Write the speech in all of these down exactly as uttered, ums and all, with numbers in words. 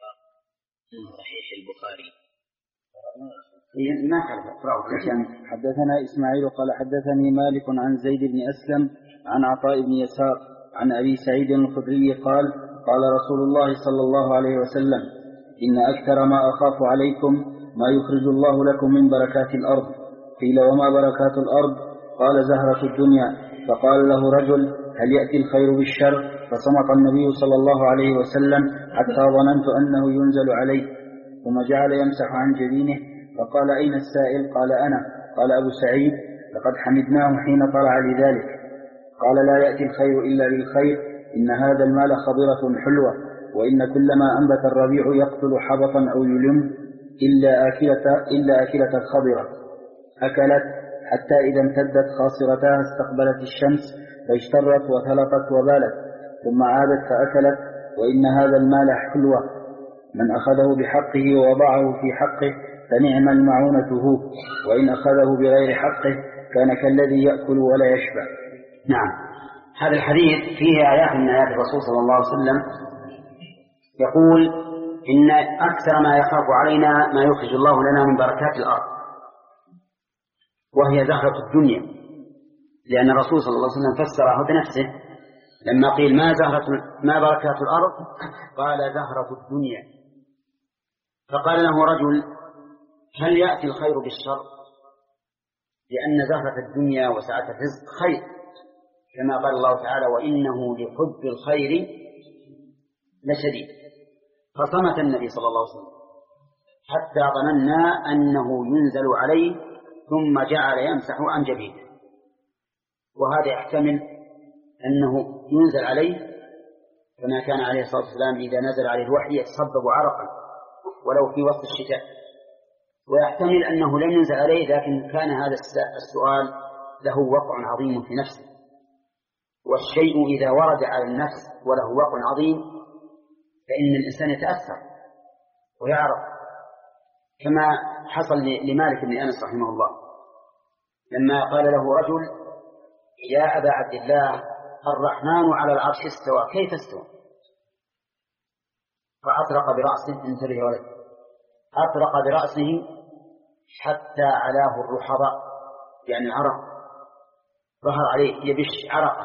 في صحيح البخاري. ما حدثنا إسماعيل قال حدثني مالك عن زيد بن أسلم عن عطاء بن يسار عن أبي سعيد الخدري قال قال رسول الله صلى الله عليه وسلم إن أكثر ما أخاف عليكم ما يخرج الله لكم من بركات الأرض. قيل وما بركات الأرض؟ قال زهرة الدنيا. فقال له رجل هل يأتي الخير بالشر؟ فصمت النبي صلى الله عليه وسلم حتى ظننت أنه ينزل عليه، ثم جعل يمسح عن جبينه فقال أين السائل؟ قال أنا. قال أبو سعيد لقد حمدناه حين طلع لذلك. قال لا يأتي الخير إلا بالخير، إن هذا المال خضرة حلوة، وإن كل ما أنبت الربيع يقتل حبطا أو يلم إلا آكلة, إلا آكلة الخضرة أكلت حتى إذا امتدت خاصرتها استقبلت الشمس فاشترت وثلقت وبالت، ثم عادت فأكلت، وإن هذا المال حلوة، من أخذه بحقه ووضعه في حقه فنعم المعونة هو، وإن أخذه بغير حقه كان كالذي يأكل ولا يشبع. نعم، هذا الحديث فيه آيات من آيات الرسول صلى الله عليه وسلم يقول إن أكثر ما يخاف علينا ما يخرج الله لنا من بركات الأرض، وهي زهرة الدنيا، لأن الرسول صلى الله عليه وسلم فسره بنفسه لما قيل ما زهرة ما بركات الأرض قال زهرة الدنيا. فقال له رجل هل يأتي الخير بالشر؟ لأن زهرة الدنيا وسعة الرزق خير، كما قال الله تعالى وإنه لحب الخير لشديد. فصمت النبي صلى الله عليه وسلم حتى ظننا أنه ينزل عليه، ثم جعل يمسح عن جبينه. وهذا يحتمل أنه ينزل عليه كما كان عليه الصلاة والسلام إذا نزل عليه الوحي يتصبب عرقا ولو في وقت الشتاء، ويحتمل أنه لم ينزل عليه لكن كان هذا السؤال له وقع عظيم في نفسه، والشيء إذا ورد على النفس وله وقع عظيم فإن الإنسان يتأثر ويعرف، كما حصل لمالك بن أنس رحمه الله لما قال له رجل يا أبا عبد الله الرحمن على العرش استوى كيف استوى؟ فأطرق برأسه، انتبه يا ولد، أطرق برأسه حتى علاه الرحضاء، يعني العرق ظهر عليه يبش عرقا،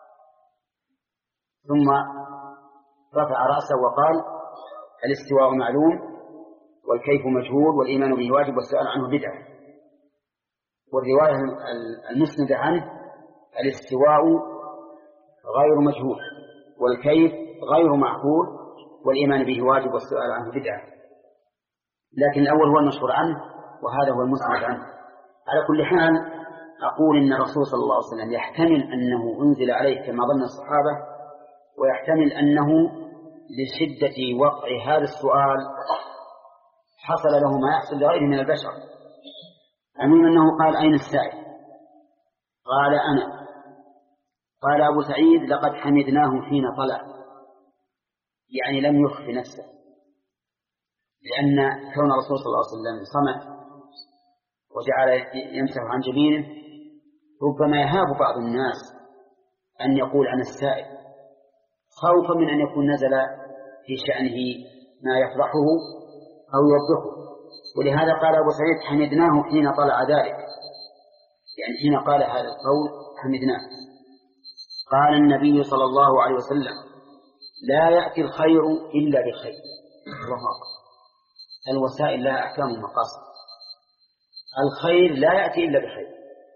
ثم رفع رأسه وقال الاستواء معلوم والكيف مجهول والإيمان به واجب والسؤال عنه بدعة. والرواية المسندة عنه الاستواء غير مجهول والكيف غير معقول والإيمان به واجب والسؤال عنه بدعة، لكن الأول هو المشهور عنه وهذا هو المسند عنه. على كل حال أقول إن الرسول صلى الله عليه وسلم يحتمل أنه أنزل عليه كما ظن الصحابة، ويحتمل أنه لشدة وقع هذا السؤال حصل له ما يحصل لغيره من البشر. أمين أنه قال أين السائل؟ قال أنا. قال أبو سعيد لقد حمدناه حين طلع، يعني لم يخف نفسه، لأن كون الرسول صلى الله عليه وسلم صمت وجعل يمسح عن جبينه ربما يهاب بعض الناس أن يقول عن السائل خوفا من أن يكون نزل في شأنه ما يفضحه أو يوضحه. ولهذا قال أبو سعيد حمدناه حين طلع ذلك، يعني حين قال هذا القول حمدناه. قال النبي صلى الله عليه وسلم لا يأتي الخير إلا بخير. الله أكبر. الوسائل لها أحكام المقاصد، الخير لا يأتي إلا بخير.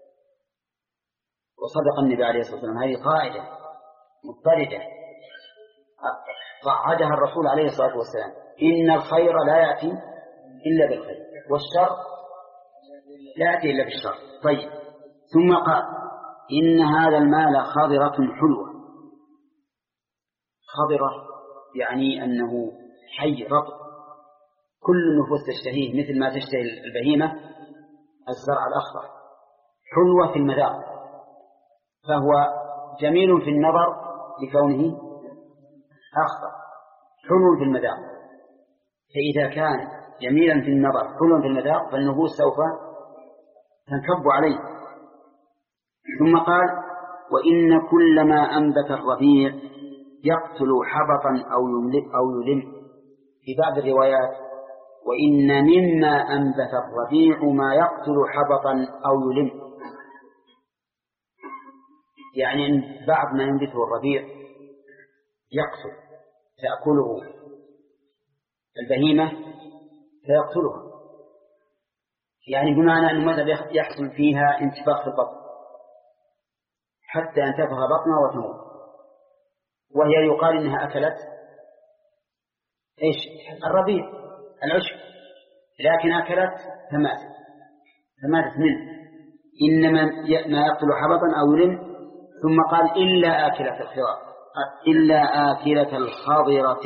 وصدق النبي عليه الصلاة والسلام، هذه قاعدة مضطردة قعدها الرسول عليه الصلاة والسلام، إن الخير لا يأتي إلا بالخير والشر لا يأتي إلا بالشر. طيب، ثم قال إن هذا المال خضرة حلوة. خضرة يعني أنه حي رطب، كل النفوس تشتهيه مثل ما تشتهي البهيمة الزرع الأخضر. حلوة في المذاق، فهو جميل في النظر لكونه أخضر، حلو في المذاق. فإذا كان جميلا في النظر حلو في المذاق فالنفوس سوف تنكب عليه. ثم قال وإن كل ما أنبت الربيع يقتل حبطا أو يلم, أو يلم في بعض الروايات وإن مما أنبت الربيع ما يقتل حبطا أو يلم، يعني أن بعض ما ينبته الربيع يقتل تأكله البهيمة فيقتلها، يعني بمعنى أن ماذا يحصل فيها انتفاخ في البطن حتى ينتفخ بطنها وتموت، وهي يقال إنها أكلت إيش الربيع العشب، لكن أكلت فماتت فماتت منه، إنما ما يقتل حبطا أو يلم. ثم قال إلا آكلة الخضر إلا آكلة الخضرة،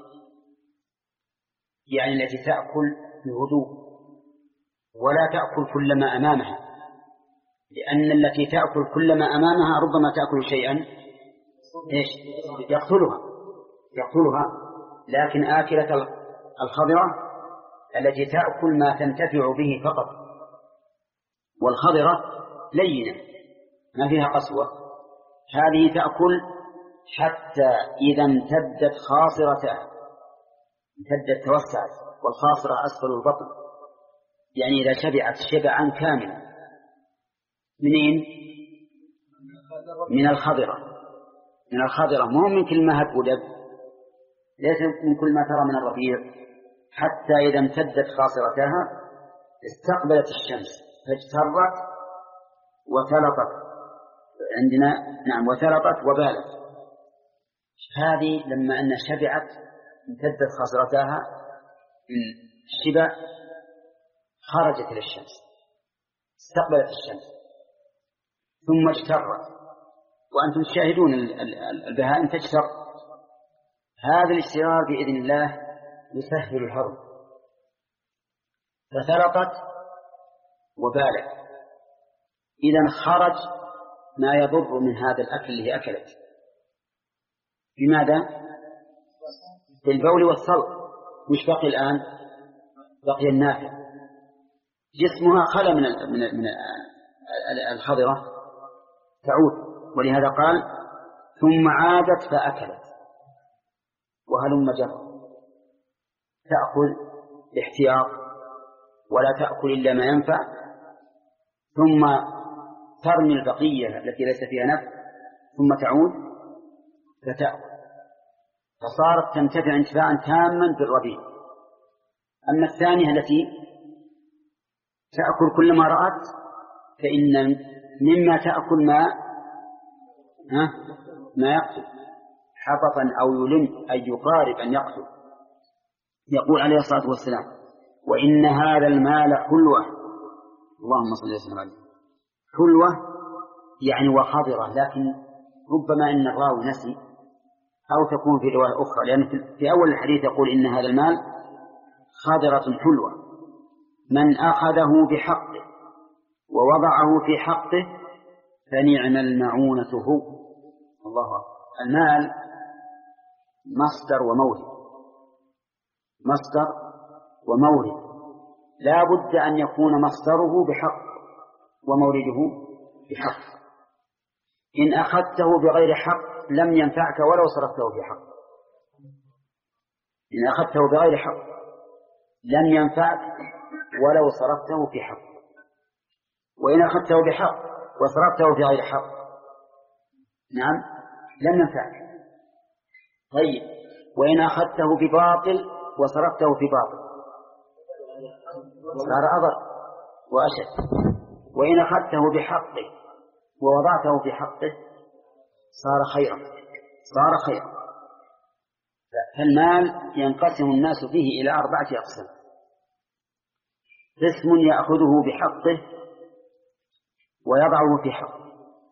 يعني التي تأكل بهدوء ولا تأكل كل ما أمامها، لأن التي تأكل كل ما أمامها ربما تأكل شيئا إيش يقتلها يقتلها لكن آكلة الخضرة التي تأكل ما تنتفع به فقط، والخضرة لينة ما فيها قسوة، هذه تأكل حتى إذا امتدت خاصرتها امتدت توسعت، والخاصرة أسفل البطن، يعني إذا شبعت شبعا كاملا. منين؟ من الخضرة من الخضرة مو من كل ما هب ودب، ليس من كل ما ترى من الربيع، حتى إذا امتدت خاصرتها استقبلت الشمس فاجترت وتلطت عندنا نعم وتلطت وبالت، هذه لما أن شبعت امتدت خاصرتها من الشبع خرجت إلى الشمس استقبلت الشمس ثم اجترت، وأنتم تشاهدون البهائم تجتر، هذا الاجترار بإذن الله يسهل الهضم، فتلطت وبالت، إذا خرج ما يضر من هذا الأكل اللي أكلت. بماذا؟ بالبول والصلب. مش بقي الآن؟ بقي النافع، جسمها خلى من من الخضرة تعود، ولهذا قال ثم عادت فأكلت وهلم جرى، تأكل باحتياط ولا تأكل إلا ما ينفع، ثم ترمي البقية التي ليس فيها نفع ثم تعود فتأكل، فصارت تنتفع انتفاعا تاما بالربيع. أما الثانية التي تأكل كل ما رأت فإن مما تأكل ما ها ما يقتل حبطا أو يلم أي يقارب أن يقتل. يقول عليه الصلاة والسلام وإن هذا المال حلوة، اللهم صل وسلم عليه، حلوة يعني وخضرة، لكن ربما إن الراوي نسي أو تكون في رواية أخرى، لأن في أول الحديث يقول إن هذا المال خضرة حلوة من أخذه بحقه ووضعه في حقه فنعم المعونة هو. الله أكبر. المال مصدر ومورد، مصدر ومورد، لا بد أن يكون مصدره بحق ومورده بحق. إن أخذته بغير حق لم ينفعك ولو صرفته في حق، إن أخذته بغير حق لم ينفعك ولو صرفته في حق، وإن أخذته بحق وصرفته في غير حق نعم لم ينفعك. طيب وإن أخذته بباطل وصرفته في باطل صار أضر وأشد، وإن أخذته بحقه ووضعته في حقه صار خيرا صار خيرا. فالمال ينقسم الناس فيه إلى أربعة أقسام: قسم يأخذه بحقه ويضعه في حقه،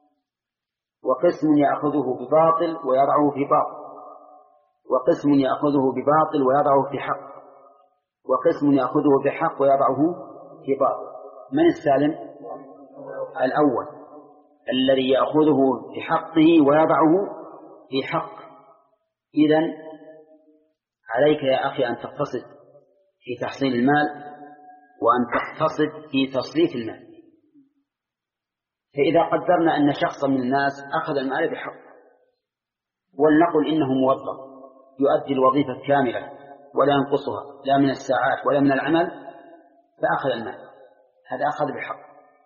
وقسم يأخذه بباطل ويضعه في باطل، وقسم يأخذه بباطل ويضعه في حق، وقسم يأخذه بحق ويضعه في باطل. من السالم؟ الأول الذي يأخذه بحقه ويضعه في حق. إذن عليك يا أخي أن تقتصد في تحصيل المال وأن تقتصد في تصريف المال. فإذا قدرنا أن شخصا من الناس أخذ المال بحق، ولنقل إنه موظف يؤدي الوظيفة كاملة ولا ينقصها لا من الساعات ولا من العمل فأخذ المال، هذا أخذ بالحق،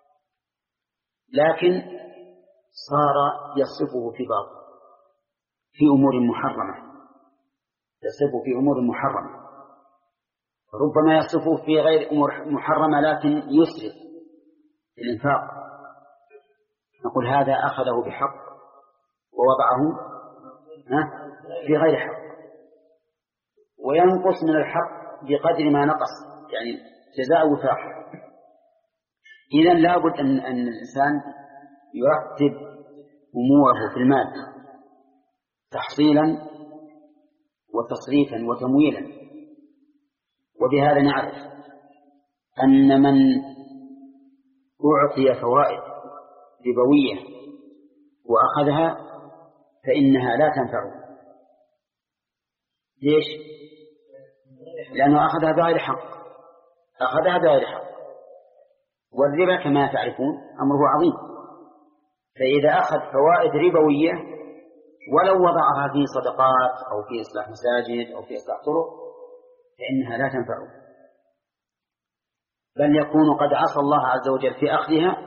لكن صار يصرفه في بعض في أمور محرمة، يصرفه في أمور محرمة، ربما يصرفه في غير أمور محرمة لكن يسرف في الإنفاق، نقول هذا أخذه بحق ووضعه في غير حق، وينقص من الحق بقدر ما نقص، يعني جزاء وفاق. إذن لابد أن, أن الإنسان يرتب أموره في المال تحصيلا وتصريفا وتمويلا. وبهذا نعرف أن من أعطي فوائد ربوية وأخذها فإنها لا تنفعه. ليش؟ لأنه أخذها بغير حق، أخذها بغير حق، والربا كما تعرفون أمره عظيم، فإذا أخذ فوائد ربوية ولو وضعها في صدقات أو في إصلاح مساجد أو في إصلاح طرق فإنها لا تنفعه، بل يكون قد عصى الله عز وجل في أخذها،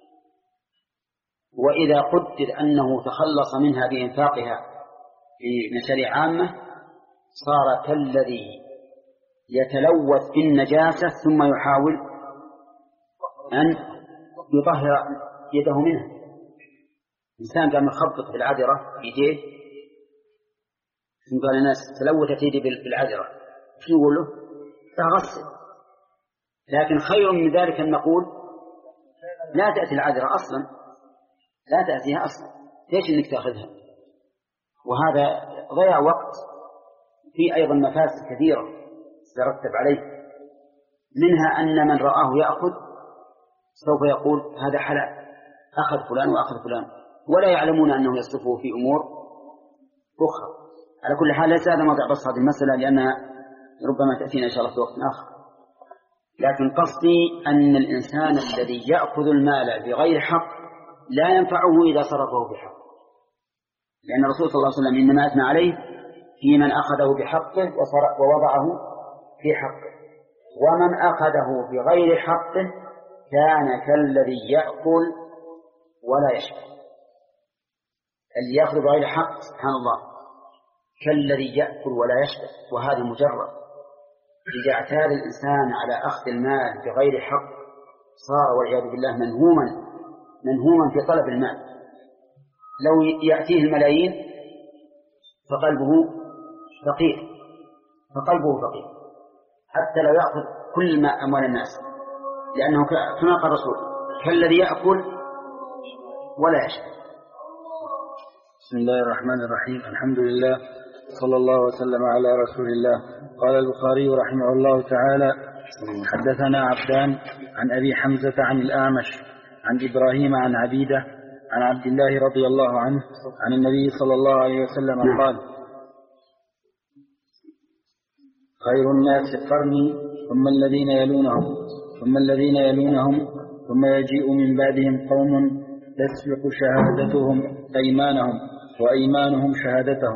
وإذا قدر أنه تخلص منها بإنفاقها في مشاريع عامة صار كالذي يتلوث بالنجاسة ثم يحاول أن يطهر يده منها. إنسان قام يخبط بالعذرة في يديه ثم قال الناس تلوثت يدي بالعذرة، شو يقول له؟ تغسل. لكن خير من ذلك أن نقول لا تأتي العذرة أصلا، لا تأتيها أصلا، ليش إنك تأخذها؟ وهذا ضيع وقت في أيضا مفاسد كثيرة ترتب عليه، منها أن من رآه يأخذ سوف يقول هذا حلال، أخذ فلان وأخذ فلان، ولا يعلمون أنه يصرفه في أمور أخرى. على كل حال ليس هذا موضع بس هذه المسألة لأنها ربما تأتينا إن شاء الله في وقت آخر، لكن قصدي أن الإنسان الذي يأخذ المال بغير حق لا ينفعه إذا صرفه بحق، لأن الرسول صلى الله عليه وسلم إنما أثنى عليه في من أخذه بحقه ووضعه في حقه، ومن أخذه بغير حقه كان كالذي يأكل ولا يشبع. اللي يأخذ بغير حق سبحان الله كالذي يأكل ولا يشبع، وهذا مجرد. إذا اعتاد الإنسان على أخذ المال بغير حق صار والعياذ بالله منهوما منهوما في طلب المال. لو يأتيه الملايين فقلبه فقير فقلبه فقير حتى لو يأخذ كل ما أموال الناس، لأنه كما قال الرسول كالذي يأكل ولا يشبع. بسم الله الرحمن الرحيم، الحمد لله صلى الله وسلم على رسول الله. قال البخاري رحمه الله تعالى: حدثنا عبدان عن أبي حمزة عن الأعمش عن إبراهيم عن عبيدة عن عبد الله رضي الله عنه عن النبي صلى الله عليه وسلم قال: خير الناس قرني ثم الذين يلونهم ثم الذين يلونهم ثم يجيء من بعدهم قوم تسبق شهادتهم أيمانهم وأيمانهم شهادتهم.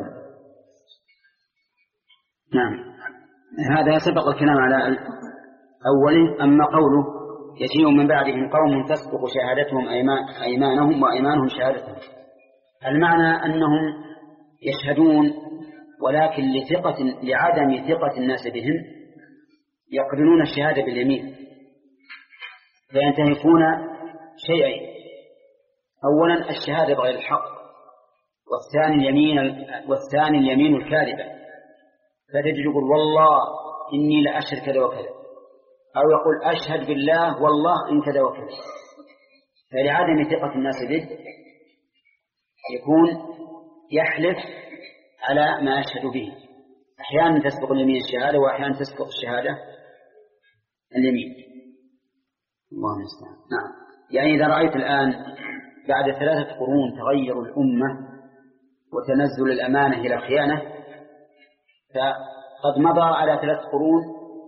نعم، هذا سبق الكلام على أوله. أما قوله يجيء من بعدهم قوم تسبق شهادتهم أيمانهم وأيمانهم شهادتهم، المعنى أنهم يشهدون ولكن لثقة لعدم ثقة الناس بهم يقرنون الشهادة باليمين، فينتهكون شيئين: أولا الشهادة بغير الحق، والثاني اليمين والثاني اليمين الكاذبة، فتجد يقول والله إني لأشهد كذا وكذا، أو يقول أشهد بالله والله إن كذا وكذا. فلعدم ثقة الناس به يكون يحلف على ما أشهد به. أحيانا تسبق اليمين الشهادة وأحيانا تسبق الشهادة اليمين. الله المستعان. نعم، يعني إذا رأيت الآن بعد ثلاثة قرون تغير الأمة وتنزل الأمانة إلى الخيانة، فقد مضى على ثلاث قرون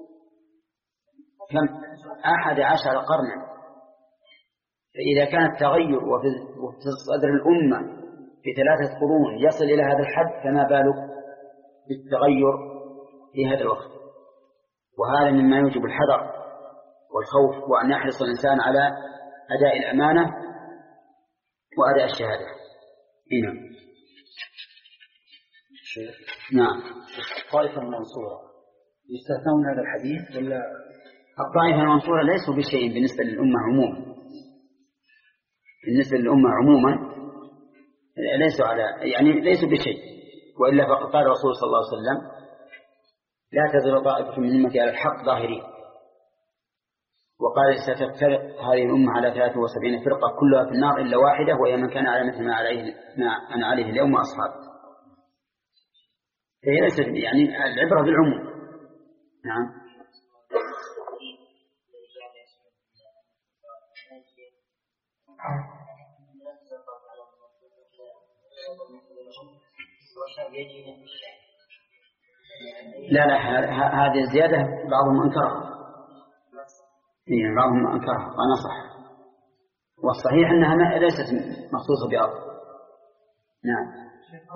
كم أحد عشر قرنا. فإذا كان التغير وفي صدر الأمة في ثلاثة قرون يصل إلى هذا الحد، فما بالك بالتغير في هذا الوقت، وهذا مما يوجب الحذر والخوف، وأن يحرص الإنسان على أداء الأمانة وأداء الشهادة. هنا نعم. الطائفة المنصورة يستثنون هذا الحديث ولا؟ الطائفة المنصورة ليسوا بشيء بالنسبة للأمة عموما، بالنسبة للأمة عموما ليسوا على يعني ليسوا بشيء، وإلا فقد قال الرسول صلى الله عليه وسلم: لا تزال طائفة من أمتي على الحق ظاهرين. وقال: ستفترق هذه الأمة على ثلاثة وسبعين فرقة كلها في النار إلا واحدة، وهي من كان على مثل ما عليه ما أنا عليه اليوم وأصحابه. فهي ليست يعني العبرة بالعموم. نعم. لا لا هذه الزيادة بعضهم أنكرها، يعني بعضهم أنكرها ونصح، والصحيح أنها ليست مخصوصة بأرض. نعم.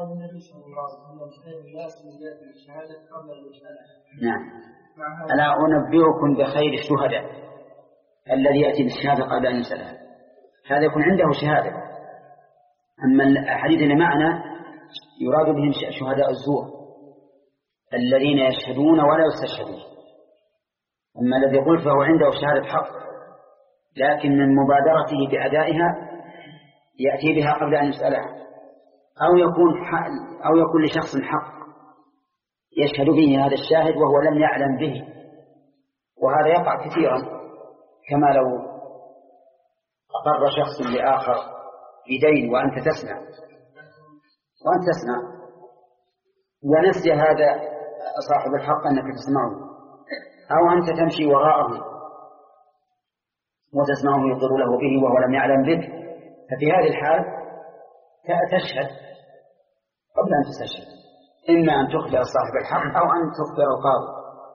نعم. ألا أنبئكم بخير الشهداء الذي يأتي بالشهادة قبل أن يسألها، هذا يكون عنده شهادة. أما الحديث اللي معنا يراد بهم شهداء الزور الذين يشهدون ولا يستشهدون. أما الذي قلت فهو عنده شهادة حق، لكن من مبادرته بأدائها يأتي بها قبل أن يسألها، أو يكون أو يكون لشخص حق يشهد به هذا الشاهد وهو لم يعلم به، وهذا يقع كثيرا، كما لو أقر شخص لآخر بدين وأنت تسمع وأنت تسمع ونسي هذا صاحب الحق أنك تسمعه، أو أنت تمشي وراءه وتسمعه يقر له به وهو لم يعلم بك، ففي هذه الحال تشهد قبل أن تستشهد، إما أن تخبر صاحب الحق أو أن تخبر القاضي.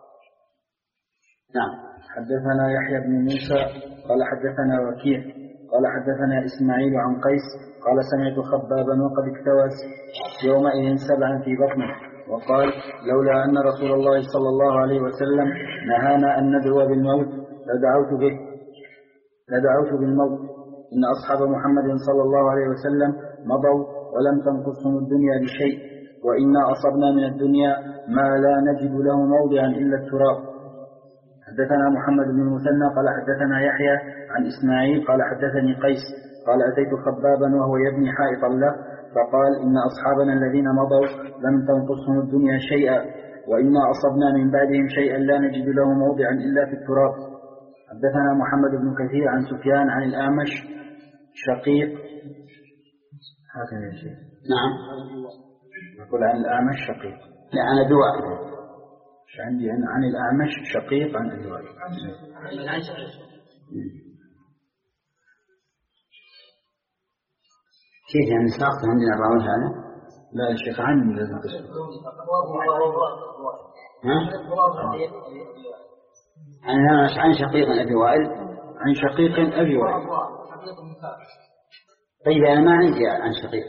نعم. حدثنا يحيى بن موسى قال حدثنا وكيع قال حدثنا إسماعيل عن قيس قال: سمعت خبابا وقد اكتوى يومئذ سبعا في بطنه، وقال: لولا أن رسول الله صلى الله عليه وسلم نهانا أن ندعو بالموت لدعوت به لدعوت بالموت إن أصحاب محمد صلى الله عليه وسلم مضوا ولم تنقصهم الدنيا بشيء، وإنا أصبنا من الدنيا ما لا نجد له موضعا إلا التراب. حدثنا محمد بن المثنى قال حدثنا يحيى عن إسماعيل قال حدثني قيس قال: أتيت خبابا وهو يبني حائطا له، فقال: إن أصحابنا الذين مضوا لم تنقصهم الدنيا شيئا، وإنا أصبنا من بعدهم شيئا لا نجد له موضعا إلا في التراب. حدثنا محمد بن كثير عن سفيان عن الأعمش شقيق. هذا يا شيخ. نعم. يقول عن الأعمش شقيق. لا أنا دواء. عندي عن, عن الأعمش شقيق عن الدواء. كيف يعني ساقط عندنا الراوي هذا؟ لا الشيخ عني لازم تسأل. ها؟ عن عن شقيق أبي وائل. عن شقيق أبي وائل. طيب أنا ما عندي عن شقيق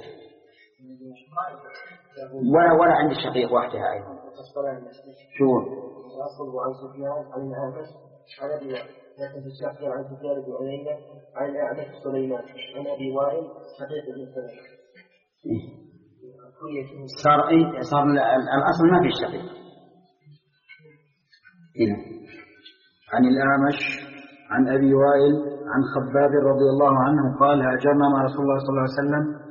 ولا ولا عندي شقيق وحدها أيضا. شو؟ أصل عن سفيان عن الأعمش عن أبي وائل، لكن في الشافعي عن سفيان بن عيينة عن الأعمش سليمان عن أبي وائل شقيق بن سليمان. صار أي صار الأصل ما في شقيق. هنا عن الأعمش عن أبي وائل عن خباب رضي الله عنه قال: هاجرنا مع رسول الله صلى الله عليه وسلم.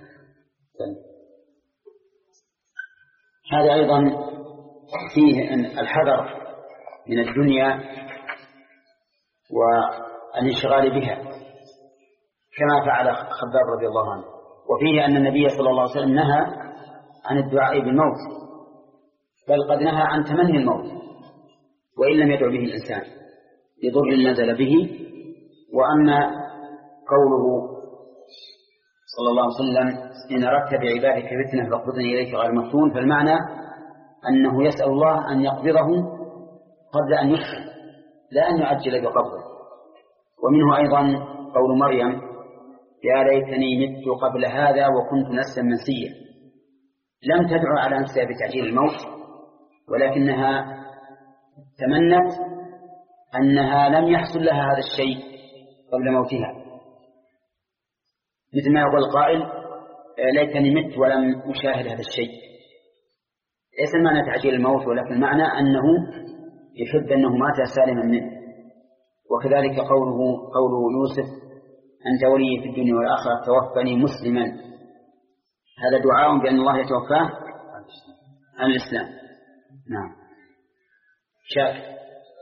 هذا أيضا فيه الحذر من الدنيا والانشغال بها كما فعل خباب رضي الله عنه، وفيه أن النبي صلى الله عليه وسلم نهى عن الدعاء بالموت، بل قد نهى عن تمني الموت وإن لم يدعو به الإنسان لضر نزل به. وأما قوله صلى الله عليه وسلم: إن أردت بعبادك فتنة فاقبضني إليك غير مفتون، فالمعنى أنه يسأل الله أن يقبضه قبل أن يفتن لا أن يعجل بقبضه. ومنه أيضا قول مريم: يا ليتني مت قبل هذا وكنت نسيا منسيا، لم تدعو على نفسها بتعجيل الموت ولكنها تمنت أنها لم يحصل لها هذا الشيء قبل موتها، مثل ما يقول القائل ليتني مت ولم أشاهد هذا الشيء. ليس المعنى تعجيل الموت، ولكن المعنى أنه يحب أنه مات سالما منه. وكذلك قوله قوله يوسف أنت ولي في الدنيا والآخرة توفني مسلما، هذا دعاء بأن الله يتوفاه عن الإسلام. نعم. شاك.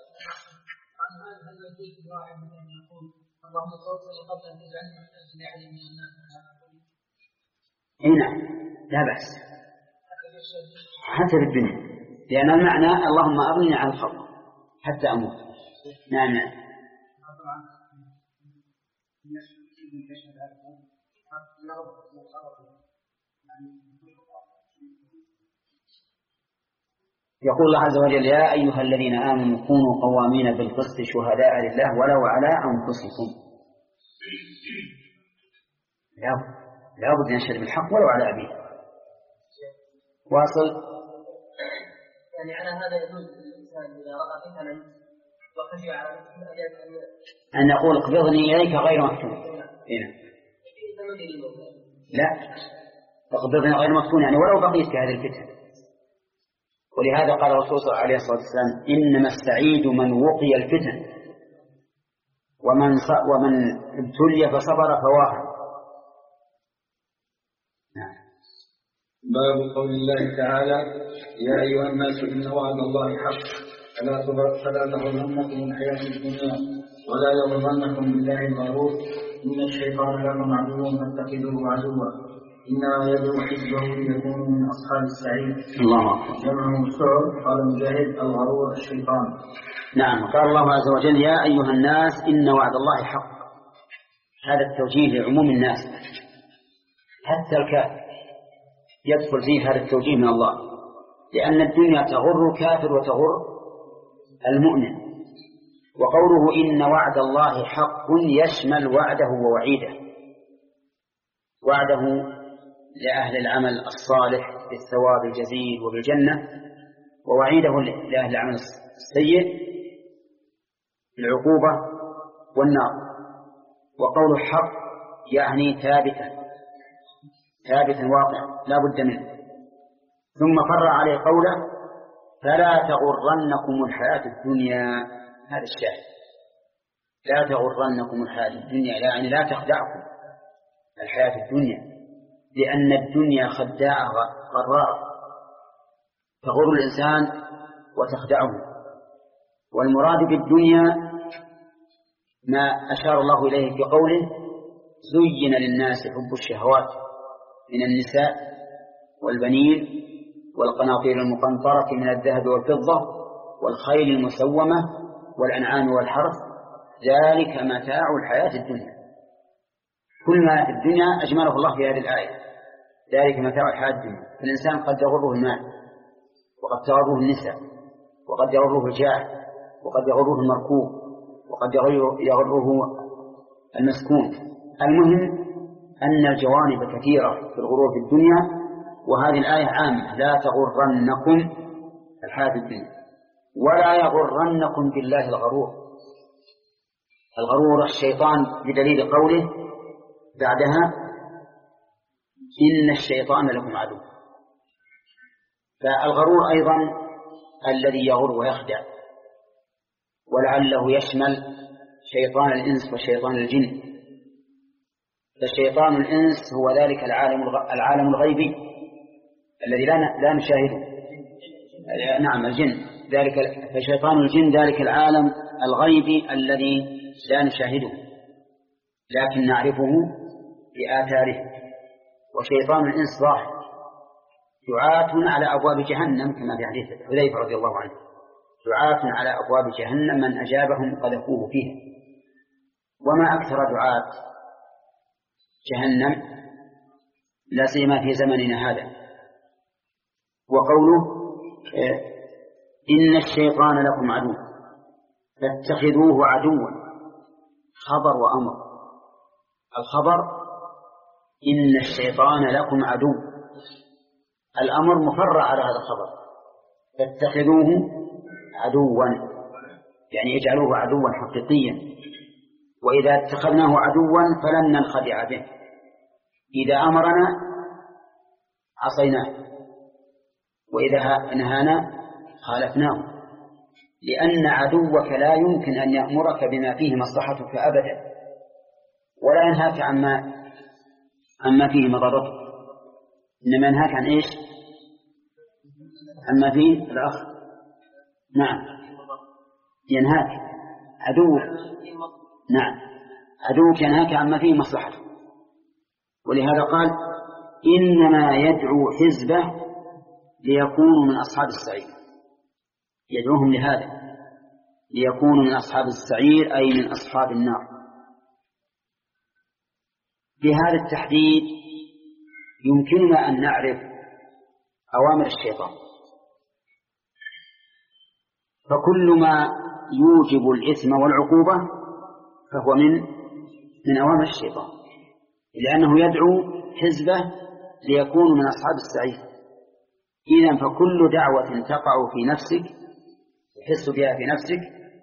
نعم لا بأس حتى في الدنيا، لأن المعنى اللهم أغنني عن الخلق حتى أموت. نعم نعم. يقول الله عز وجل يا أيها الذين آمنوا كونوا قوامين بالقسط شهداء لله ولو على أنفسكم. لا بد أن يشهد بالحق ولو على أبيه. واصل. يعني على هذا يجوز الإنسان إذا رأى فتنة وخشي على أن يقول اقبضني إليك غير مفتون. هنا لا اقبضني غير مفتون يعني ولو بقيت في هذه الفتنة. ولهذا قال الرسول صلى الله عليه وسلم إنما السعيد من وقي الفتن ومن ومن ابتلي فصبر فواها. نعم. باب قول الله تعالى يا أيها الناس إن وعد الله حق فلا تغرنكم الحياة الدنيا ولا يغرنكم بالله الغرور إن الشيطان لكم عدو فاتخذوه عدوا إنما يدعو حزبه ليكونوا من أصحاب السعير. الله جمعه سعر. قال مجاهد الغرور الشيطان. نعم. قال الله عز وجل يا أيها الناس إن وعد الله حق. هذا التوجيه لعموم الناس، حتى الكافر يدخل فيه هذا التوجيه من الله، لأن الدنيا تغر الكافر وتغر المؤمن. وقوله إن وعد الله حق يشمل وعده ووعيده. وعده لأهل العمل الصالح بالثواب الجزيل وبالجنة، ووعيده لأهل العمل السيء بالعقوبة والنار. وقول الحق يعني ثابتا ثابتا واقعا لا بد منه. ثم فرع عليه قوله فلا تغرنكم الحياة الدنيا. هذا الشاهد لا تغرنكم الحياة الدنيا يعني لا تخدعكم الحياة الدنيا، لأن الدنيا خداعة غراء تغر الإنسان وتخدعه. والمراد بالدنيا ما أشار الله إليه في قوله زين للناس حب الشهوات من النساء والبنين والقناطير المقنطرة من الذهب والفضة والخيل المسومة والأنعام والحرث ذلك متاع الحياة الدنيا. كل ما في الدنيا أجمله الله في هذه الآية ذلك متاع الحياة الدنيا. فالإنسان قد يغره المال وقد تغره النساء وقد يغره الجاه وقد يغره المركوب وقد يغره المسكون. المهم أن الجوانب كثيرة في الغرور في الدنيا، وهذه الآية عامة لا تغرنكم الحياة الدنيا ولا يغرنكم بالله الغرور. الغرور الشيطان بدليل قوله بعدها إن الشيطان لكم عدو. فالغرور أيضا الذي يغر ويخدع، ولعله يشمل شيطان الإنس وشيطان الجن. فشيطان الإنس هو ذلك العالم العالم الغيبي الذي لا لا نشاهده. نعم الجن ذلك. فشيطان الجن ذلك العالم الغيبي الذي لا نشاهده لكن نعرفه بآثاره. وشيطان الإنس ظاهر دعاة على أبواب جهنم كما في حديث حذيفة رضي الله عنه دعاة على أبواب جهنم من أجابهم قذفوه فيها. وما أكثر دعاة جهنم لا سيما في زمننا هذا. وقوله إن الشيطان لكم عدو فاتخذوه عدوا خبر وأمر. الخبر إن الشيطان لكم عدو، الأمر مفرع على هذا الخبر فاتخذوه عدوا، يعني اجعلوه عدوا حقيقيا. وإذا اتخذناه عدوا فلن ننخدع به، إذا أمرنا عصيناه وإذا نهانا خالفناه، لأن عدوك لا يمكن أن يأمرك بما فيه مصلحتك أبدا، ولا ينهاك عما عما فيه مضرتك، إنما ينهاك عن إيش؟ عما فيه الأخ نعم ينهاك عدوك، نعم عدوك ينهاك عما فيه مصلحته. ولهذا قال إنما يدعو حزبه ليكونوا من أصحاب السعير، يدعوهم لهذا ليكونوا من أصحاب السعير أي من أصحاب النار. بهذا التحديد يمكننا أن نعرف أوامر الشيطان، فكل ما يوجب الإثم والعقوبة فهو من من أوامر الشيطان، لأنه يدعو حزبه ليكونوا من أصحاب السعير. إذن فكل دعوة تقع في نفسك تحس بها في نفسك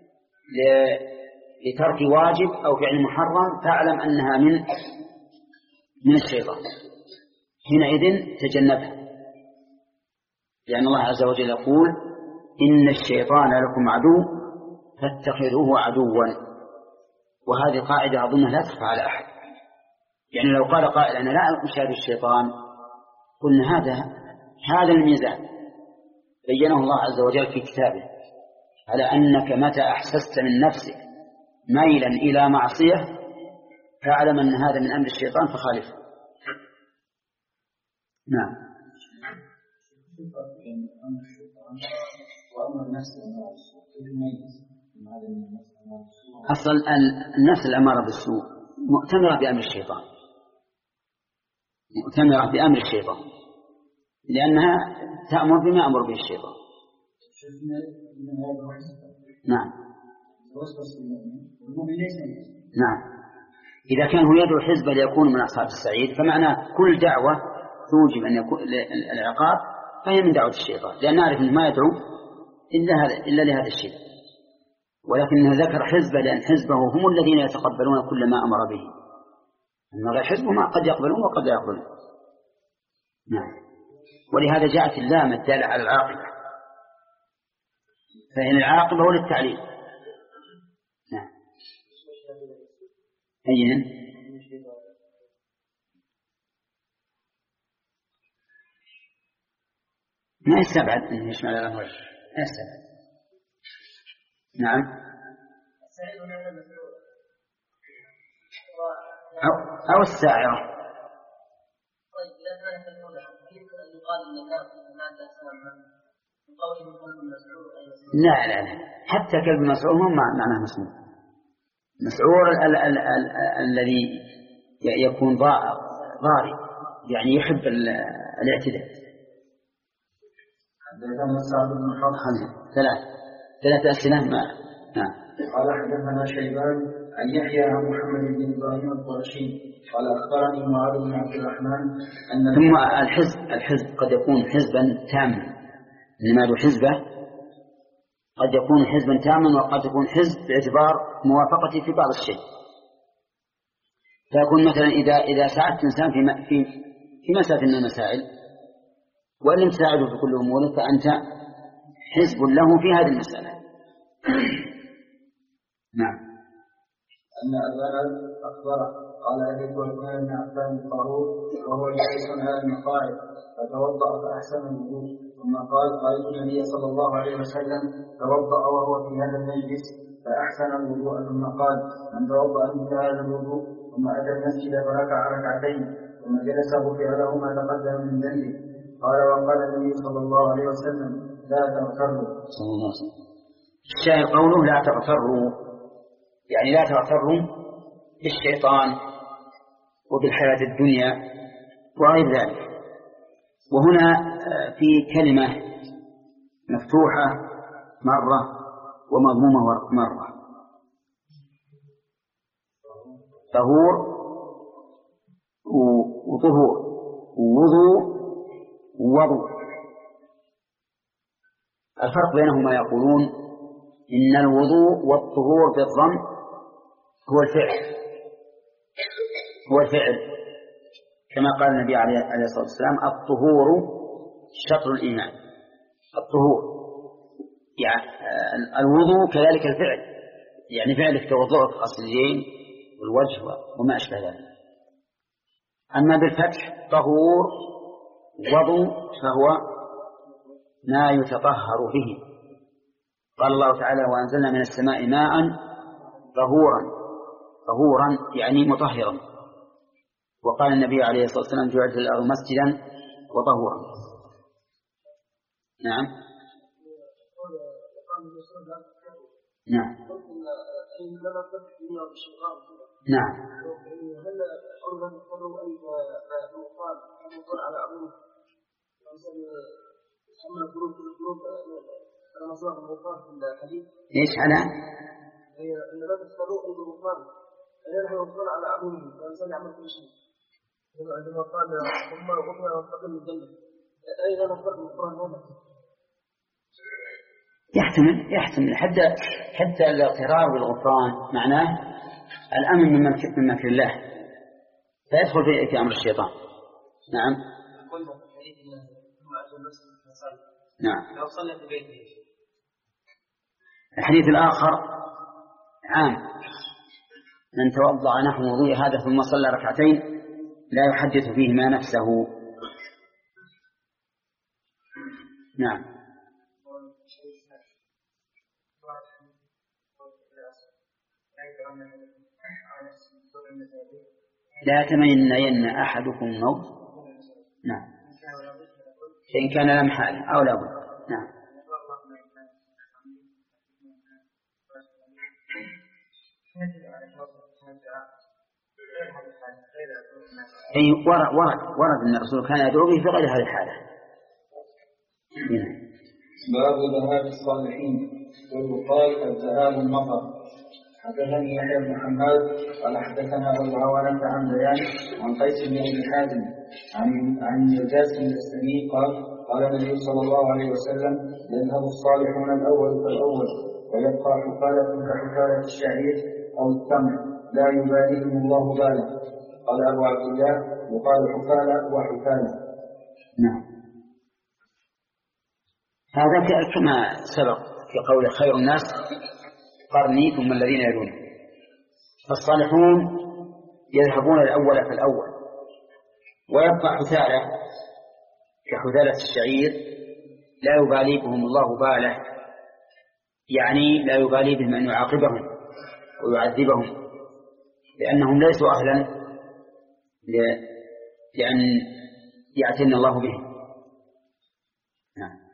لترك واجب أو فعل محرم فاعلم أنها من من الشيطان، حينئذ تجنبها، لأن الله عز وجل يقول إن الشيطان لكم عدو فاتخذوه عدوا. وهذه قاعدة أظنها لا تخفى على أحد، يعني لو قال قائل أنا لا أشاهد الشيطان قلنا هذا هذا الميزان بينه الله عز وجل في كتابه، على أنك متى أحسست من نفسك ميلا إلى معصية فاعلم أن هذا من أمر الشيطان فخالفه. نعم. أصل النفس الأمارة بالسوء مؤتمرة بأمر الشيطان، مؤتمرة بأمر الشيطان لأنها تأمر بما أمر به الشيطان. نعم نعم. إذا كان هو يدعو حزبه ليكون من أصحاب السعيد فمعنى كل دعوة توجب أن يكون العقاب فهي من دعوة الشيطان، لأن نعرف أنه ما يدعو إلا, هذا إلا لهذا الشيء، ولكنه ذكر حزبه لأن حزبه هم الذين يتقبلون كل ما أمر به، أما غير حزبه ما قد يقبلون وقد لا يقبلون. نعم. ولهذا جاءت اللام الدالة على العاقبة، فإن العاقبة هو للتعليل. نعم. أين ما يستبعد أن يشمل الأمر، ما يستبعد. نعم. أو, أو الساعرة. لا لا لا حتى كلب مسعور هم معناه مسعور. مسعور ال- ال- ال- الذي يكون ضاري يعني يحب الاعتداء. حدثنا سعد بن حرب ثلاث ثلاث أسئلة ما نعم. قال حدثنا شيبان عن يحيى عن محمد بن إبراهيم القرشي قال أخبرني معاذ بن عبد الرحمن أن ثم الحزب الحزب قد يكون حزبا تاما، إنما له حزبه قد يكون حزبا تاما وقد يكون حزب باعتبار موافقته في بعض الشيء، فيكون مثلا إذا إذا ساعدت إنسان في في في مسألة من المسائل وإن لم تساعده في كل أموره فأنت حزب له في هذه المسألة. نعم. أن أبانا أخبره قال أتيت عثمان بن عفان الطاهور وهو جالس على المقاعد فتوضأ فأحسن الوضوء، ثم قال رأيت النبي صلى الله عليه وسلم توضأ وهو في هذا المجلس فأحسن الوضوء، ثم قال من توضأ مثل هذا الوضوء ثم أتى المسجد فركع ركعتين ثم جلس غفر له ما تقدم من ذنبه. قال وقال النبي صلى الله عليه وسلم لا تغتروا. صلى الله عليه وسلم. الشاهد قوله لا تغتروا يعني لا تغتروا بالشيطان وبالحياة الدنيا وغير ذلك. وهنا في كلمة مفتوحة مرة ومضمومة مرة، طهور وطهور ووضوء ووضوء. الفرق بينهما يقولون إن الوضوء والطهور بالضم هو الفعل هو الفعل كما قال النبي عليه الصلاة والسلام الطهور شطر الإيمان. الطهور يعني الوضوء كذلك الفعل، يعني فعلك توضؤك غسل اليدين والوجه وما أشبه ذلك. أما بالفتح طهور وضوء فهو ما يتطهر به. قال الله تعالى وأنزلنا من السماء ماء طهورا طهورا يعني مطهرا. وقال النبي عليه الصلاة والسلام جعلت الأرض مسجدا وطهورا. نعم نعم نعم ايش على؟ عندما قال ثم غفر واستقم الجنة أيضا نفرق القرآن هذا يحتمل يحتمل حتى حتى الاقترار بالغفران معناه الأمن من من مكر الله فيدخل في أمر الشيطان. نعم نعم. لو صلى في بيته. الحديث الآخر عام من توضأ نحو وضوء هذا ثم صلى ركعتين لا يحدث فيهما نفسه. نعم لا يتمنين أحدكم الموت. نعم إن كان لا محالة أو لا بد. نعم أي ورد ورد ورد أن الرسول كان يدعو به في غير هذه الحالة. باب ذهاب الصالحين ويقال الذهاب المطر. حدثني يحيى بن حماد قال حدثنا ابو عوانة عن بيان عن قيس بن ابي حازم عن عن نجاس الاسلمي قال قال النبي صلى الله عليه وسلم يذهب الصالحون الاول فالاول ويبقى حفالة كحفالة الشعير او التمر لا يباليهم الله بالا. قال ابو عبد الله يقال حفالة وحفالة. نعم هذا كما سبق في قول خير الناس قرني ثم الذين يلونه. فالصالحون يذهبون الأول فالأول ويبقى حثالة كحثالة الشعير لا يبالي بهم الله باله، يعني لا يبالي بهم أن يعاقبهم ويعذبهم لأنهم ليسوا أهلا لأن يعتني الله بهم. نعم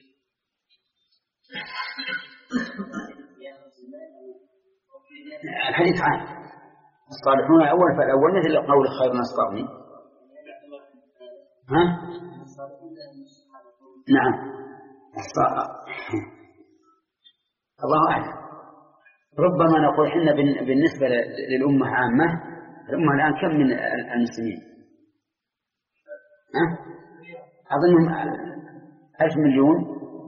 الحديث عام الصالحون الأول فالأول مثل قول خير الناس قرني. ها؟ نعم الله أعلم. ربما نقول إحنا بالنسبة للأمة عامة الأمة الآن كم من المسلمين؟ ها؟ أظنهم ألف مليون.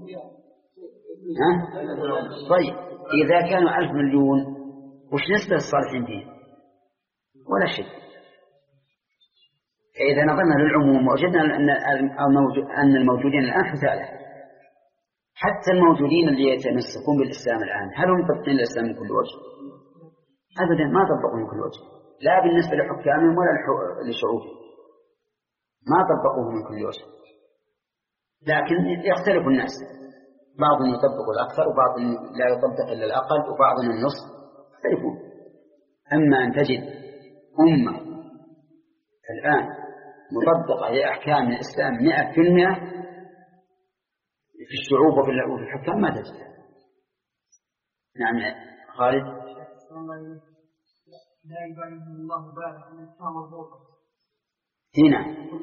ها؟ طيب إذا كانوا ألف مليون وش نسبة الصالحين فيه؟ ولا شيء. إذا نظرنا للعموم وجدنا أن الموجودين الآن حثالة. حتى الموجودين اللي يتمسكون بالإسلام الآن هل هم يطبقون الإسلام من كل وجه؟ أبدا ما طبقوا من كل وجه، لا بالنسبة لحكامهم ولا لشعوبهم ما طبقوه من كل وجه. لكن يختلف الناس، بعضهم يطبق الأكثر وبعض لا يطبق إلا الأقل وبعضهم النصف يختلفون. أما أن تجد أمة الآن مطبقة لأحكام الإسلام مئة في المئة في الشعوب وفي الحكام ما تجد. نعم خالد. لا يباليهم الله بالا من الإسلام والبوطة. هنا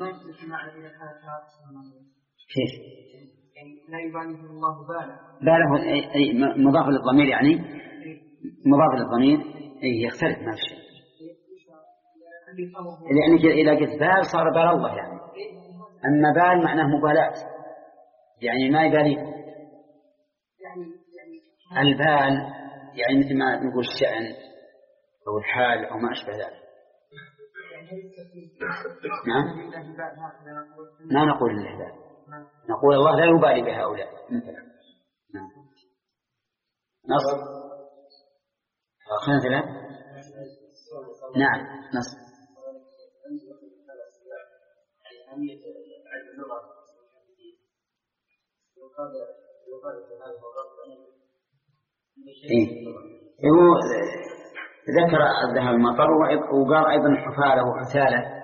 كيف؟ لا يباليهم الله بالا. باله أي, أي مضاف للضمير يعني مضاف للضمير أي يختلف ما في شيء. لأنك إذا قلت بال صار بال الله يعني. أما بال معناه مبالاة يعني ما يباليكم. البال يعني مثل ما نقول الشأن أو الحال أو ما أشبه ذلك. نعم ما نقول الله ذلك، نقول الله لا يبالي بهؤلاء مثلا. نعم نص خلنا ثلاث. نعم نص إيه. هو ذكر الذهب المطر وقال أيضا حفالة وحثالة.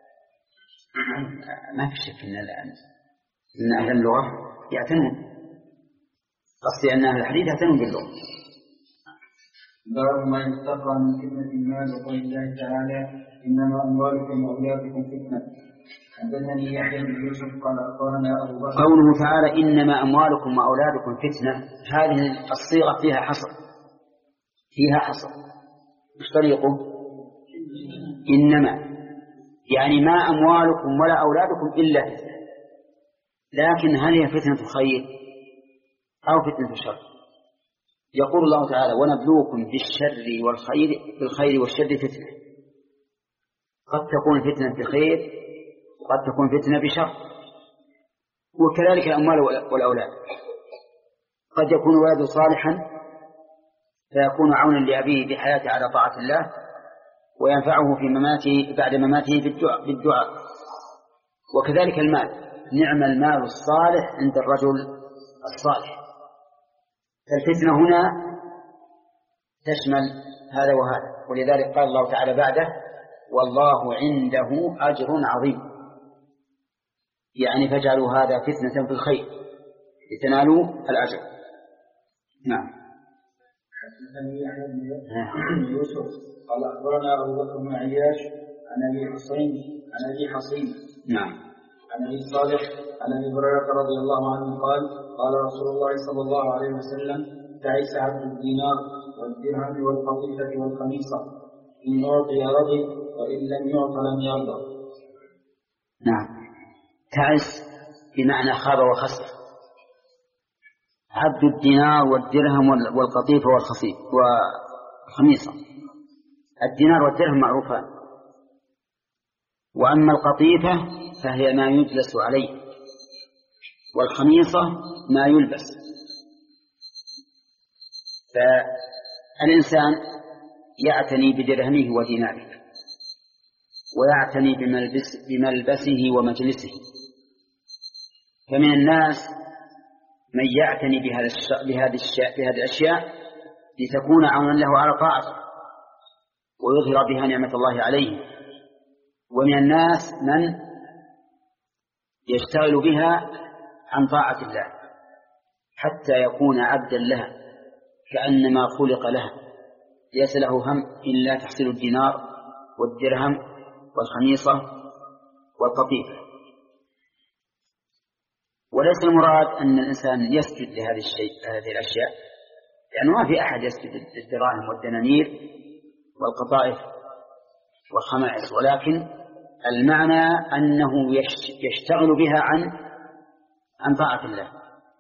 ما في شك إن الآن إن أهل اللغة يعتنون، قصدي أن أهل الحديث يعتنون باللغة. باب ما يستقى من فتنة المال وقول الله تعالى إنما أموالكم وأولادكم فتنة. حدثني يحيى بن يوسف قال أخبرنا أبو بكر. قوله تعالى إنما أموالكم وأولادكم فتنة، هذه الصيغة فيها حصر، فيها حصر. مش طريقه إنما يعني ما أموالكم ولا أولادكم إلا فتنة، لكن هل هي فتنة خير أو فتنة شر؟ يقول الله تعالى ونبلوكم بالشر والخير بالخير والشر فتنة. قد تكون فتنة بخير وقد تكون فتنة بشر، وكذلك الأموال والأولاد. قد يكون ولده صالحا فيكون عونا لأبيه بحياته على طاعة الله وينفعه في مماته بعد مماته بالدعاء, بالدعاء. وكذلك المال، نعم المال الصالح عند الرجل الصالح. فالفتنة هنا تشمل هذا وهذا، ولذلك قال الله تعالى بعده والله عنده أجر عظيم، يعني فاجعلوا هذا فتنة في الخير لتنالوا الأجر. نعم. حدثني يحيى بن يوسف قال أخبرنا أبو بكر بن عياش عن أبي حصين عن أبي حصين نعم عن أبي صالح عن أبي هريرة رضي الله عنه قال قال رسول الله صلى الله عليه وسلم تعس عبد الدينار والدرهم والقطيفة والخميصة إن أعطي رضي وإن لم يعط لم يرضى. نعم. تعس بمعنى خاب وخسر. عبد الدينار والدرهم والقطيفة والخميصة. الدينار والدرهم معروفان، وأما القطيفة فهي ما يجلس عليه، والخميصة ما يلبس. فالإنسان يعتني بدرهمه وديناره، ويعتني بملبس بملبسه ومجلسه. فمن الناس من يعتني بهذا بهذه بهذه الأشياء لتكون عونا له على طاعته ويظهر بها نعمة الله عليه، ومن الناس من يشتغل بها عن طاعة الله حتى يكون عبدا لها كأنما خلق لها، ليس له هم إلا تحصيل الدينار والدرهم والخميصة والقطيفة. وليس المراد أن الإنسان يسجد لهذه الشيء هذه الأشياء، لأنه ما في أحد يسجد للدراهم والدنانير والقطائف والخمائس، ولكن المعنى أنه يشتغل بها عن عن طاعة الله.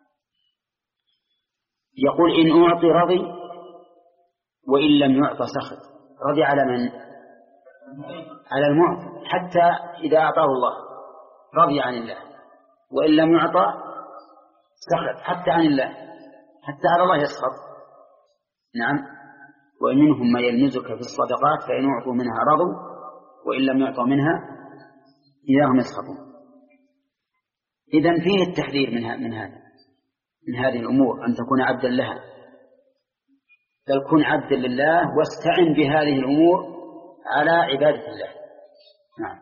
يقول إن أعطي رضي وإن لم يعط سخط. رضي على من؟ على المعطي، حتى إذا أعطاه الله رضي عن الله، وإن لم يعطى سخط حتى عن الله، حتى على الله يسخط. نعم. ومنهم ما يلمزك في الصدقات فإن أعطوا منها رضوا وإن لم يعطوا منها إذا هم يسخطون. إذن فيه التحذير من من هذا من هذه الأمور، أن تكون عبدا لها، بل كن عبدا لله واستعن بهذه الأمور على عبادة الله. نعم.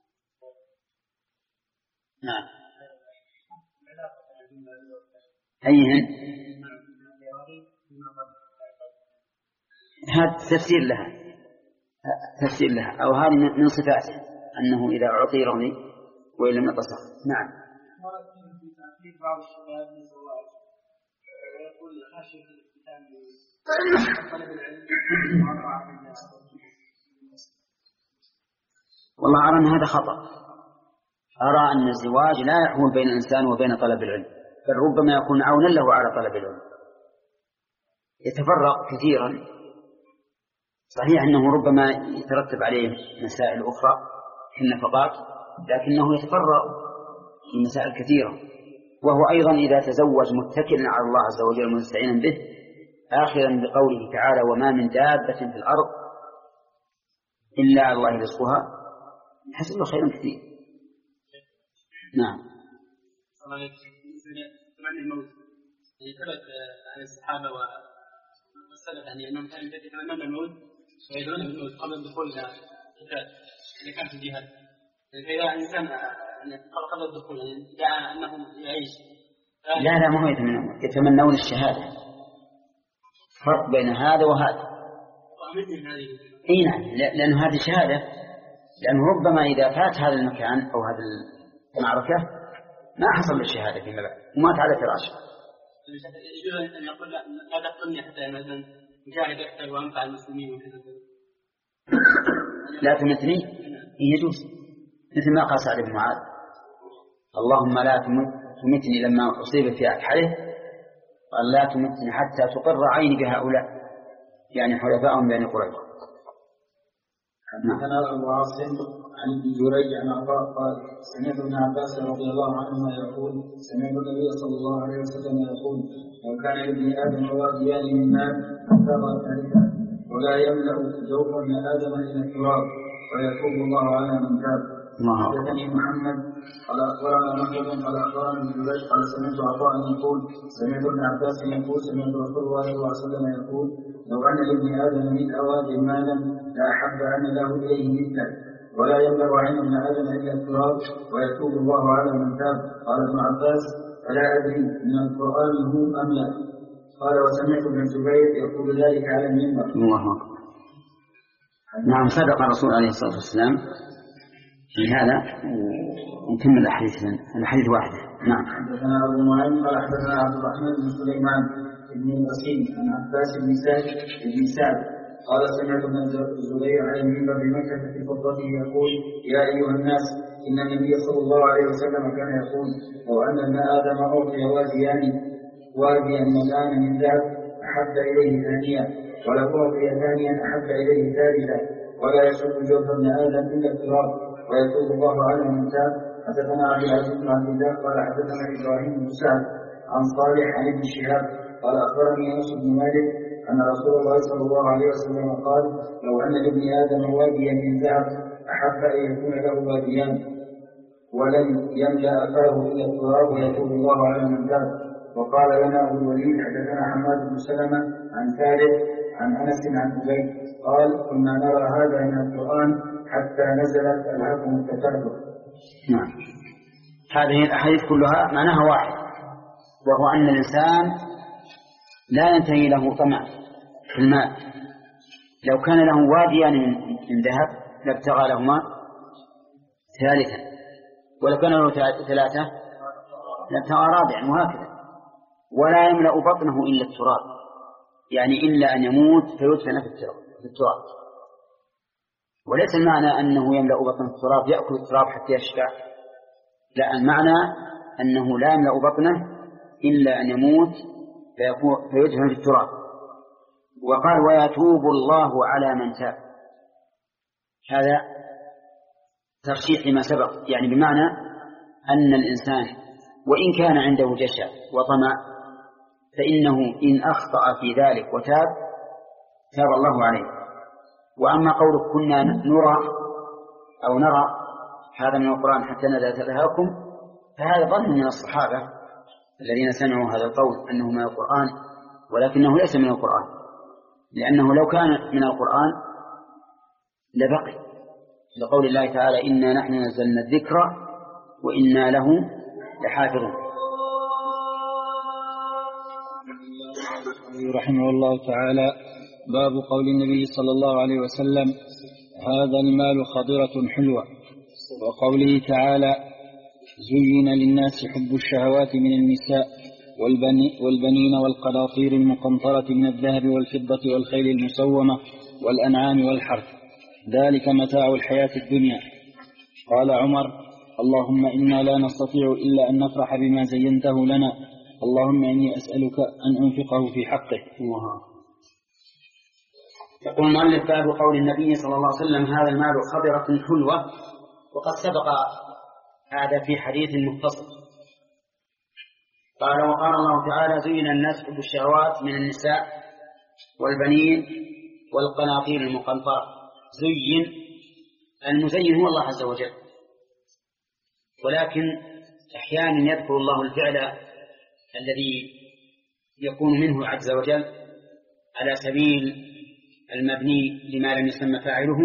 نعم. أيهن؟ هذا تفسير لها تفسير لها أو هذه من صفاته أنه إذا أعطي رضي وإن لم يتصف. نعم. بعض الشباب للزواج ويقول خشية الختان طلب العلم. والله أرى أن هذا خطأ. أرى أن الزواج لا يحول بين الإنسان وبين طلب العلم، بل ربما يكون عونا له على طلب العلم. يتفرق كثيرا. صحيح أنه ربما يترتب عليه مسائل أخرى كالنفقات، لكنه يتفرق في مسائل كثيرة. وهو أيضا إذا تزوج متكلا على الله عز وجل مستعينا به، آخرا بقوله تعالى وما من دابة في الأرض إلا على الله رزقها، يحصل له خير كثير. نعم. ثبت عن الصحابة والسلف يعني أنهم كانوا يتكلمون الموت ويدعون بالموت قبل الدخول إلى الجهاد إذا كان في الجهاد. فإذا إنسان قبل الدخول يعني دعا أنه يعيش. لا لا ما هو يتمنون، يتمنون الشهادة. فرق بين هذا وهذا. إيه نعم، لأن هذه شهادة، لأنه ربما إذا فات هذا المكان أو هذه المعركة ما حصل الشهادة فيما بعد ومات على فراشه. يجوز أن يقول لا لا تقتلني حتى مثلا مجاهد أكثر وأنفع المسلمين وكذا. لا تمتني يجوز، مثل ما قال سعد بن معاذ اللهم لا تمتني لما أصيب في أكحله، قال لا تمتني حتى تقر عيني بهؤلاء، يعني حلفاءهم بين قريش. حدثنا أبو عاصم عن ابن جريج عن عطاء قال سمعت ابن عباس رضي الله عنهما يقول سمعت النبي صلى الله عليه وسلم يقول لو كان لابن آدم واديان من ماء أبتغى ثالثا ولا يملأ جوف ابن آدم إلى التراب ويتوب الله على من تاب. حدثني محمد قال أخبرنا محمد قال أخبرنا ابن جريج قال سمعت عطاء يقول سمعت ابن عباس يقول سمعت رسول الله صلى الله عليه وسلم يقول لو أن لابن آدم من أوادي مالا لأحب أن له إليه مثله ولا يملأ عين ابن آدم إلا التراب ويتوب الله على من تاب. قال ابن عباس فلا أدري من القرآن هو أم لا. قال وسمعت ابن الزبير يقول ذلك على المنبر. الله أكبر. نعم صدق الرسول عليه الصلاة والسلام في هذا. ونكمل الحديث الحديث واحدة. نعم. حدثنا أبو نعيم قال حدثنا عبد الرحمن بن سليمان بن القاسم عن عباس بن سعد بن سعد قال سمعت ابن الزبير على المنبر بمكة في خطبته يقول يا أيها الناس إن النبي صلى الله عليه وسلم كان يقول لو أن ابن آدم أعطي واديان واديا ملآن من ذهب أحب إليه ثانيا ولو أعطي ثانيا أحب إليه ثالثا ولا يشق جوف ابن آدم إلا التراب ويتوب الله على من تاب. حدثنا عبد العزيز بن عبد الله قال حدثنا إبراهيم بن سعد عن صالح عن ابن شهاب قال أخبرني أنس بن مالك أن رسول الله صلى الله عليه وسلم قال لو أن لابن آدم واديا من ذهب أحب أن يكون له واديان ولن يملأ فاه إلا التراب ويتوب الله على من تاب. وقال لنا أبو الوليد حدثنا حماد بن سلمة عن ثالث عن أنس عن أبي قال كنا نرى هذا من القرآن حتى نزلت ألهاكم التكاثر. نعم. هذه الأحاديث كلها معناها واحد، وهو أن الإنسان لا ينتهي له طمع في المال. لو كان له واديان من ذهب لابتغى لهما ثالثا، ولو كان له ثلاثة لابتغى رابعا، وهكذا. ولا يملأ بطنه إلا التراب، يعني إلا أن يموت فيدفن في التراب. وليس المعنى أنه يملأ بطنه التراب يأكل التراب حتى يشبع، لا، المعنى أنه لا يملأ بطنه إلا أن يموت فيدفن في التراب. وقال ويتوب الله على من تاب، هذا ترشيح لما سبق، يعني بمعنى أن الإنسان وإن كان عنده جشع وطمع فإنه إن أخطأ في ذلك وتاب تاب الله عليه. وأما قولك كنا نرى أو نرى هذا من القرآن حتى نزلت ألهاكم، فهذا ظن من الصحابة الذين سمعوا هذا القول أنه من القرآن، ولكنه ليس من القرآن، لأنه لو كان من القرآن لبقي، لقول الله تعالى إنا نحن نزلنا الذكر وإنا له لحافظون. رحمه الله تعالى. باب قول النبي صلى الله عليه وسلم هذا المال خضرة حلوة، وقوله تعالى زين للناس حب الشهوات من النساء والبنين والقناطير المقنطرة من الذهب والفضة والخيل المسومة والأنعام والحرث ذلك متاع الحياة الدنيا. قال عمر اللهم إنا لا نستطيع إلا أن نفرح بما زينته لنا، اللهم إني أسألك أن أنفقه في حقه. يقول المؤلف باب قول النبي صلى الله عليه وسلم هذا المال خضرة حلوة، وقد سبق هذا في حديث متصل. قال وقال الله تعالى زين الناس حب الشهوات من النساء والبنين والقناطير المقنطرة. زين، المزين هو الله عز وجل، ولكن أحيانا يذكر الله الفعل الذي يكون منه عز وجل على سبيل المبني لما لم يسمى فاعله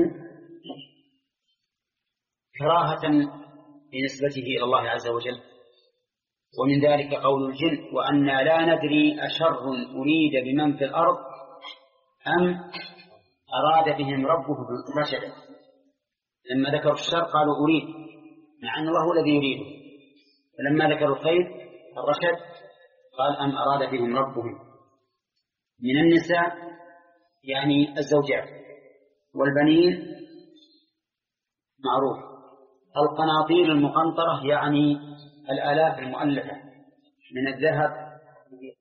كراهة بنسبته إلى الله عز وجل. ومن ذلك قول الجن وأنا لا ندري أشر أريد بمن في الأرض أم أراد بهم ربهم رشدا. لما ذكروا الشر قالوا أريد، مع أن الله هو الذي يريده، فلما ذكروا الخير الرشد قال أم أراد بهم ربهم. من النساء يعني الزوجات، والبنين معروف، القناطير المقنطرة يعني الآلاف المؤلفة من الذهب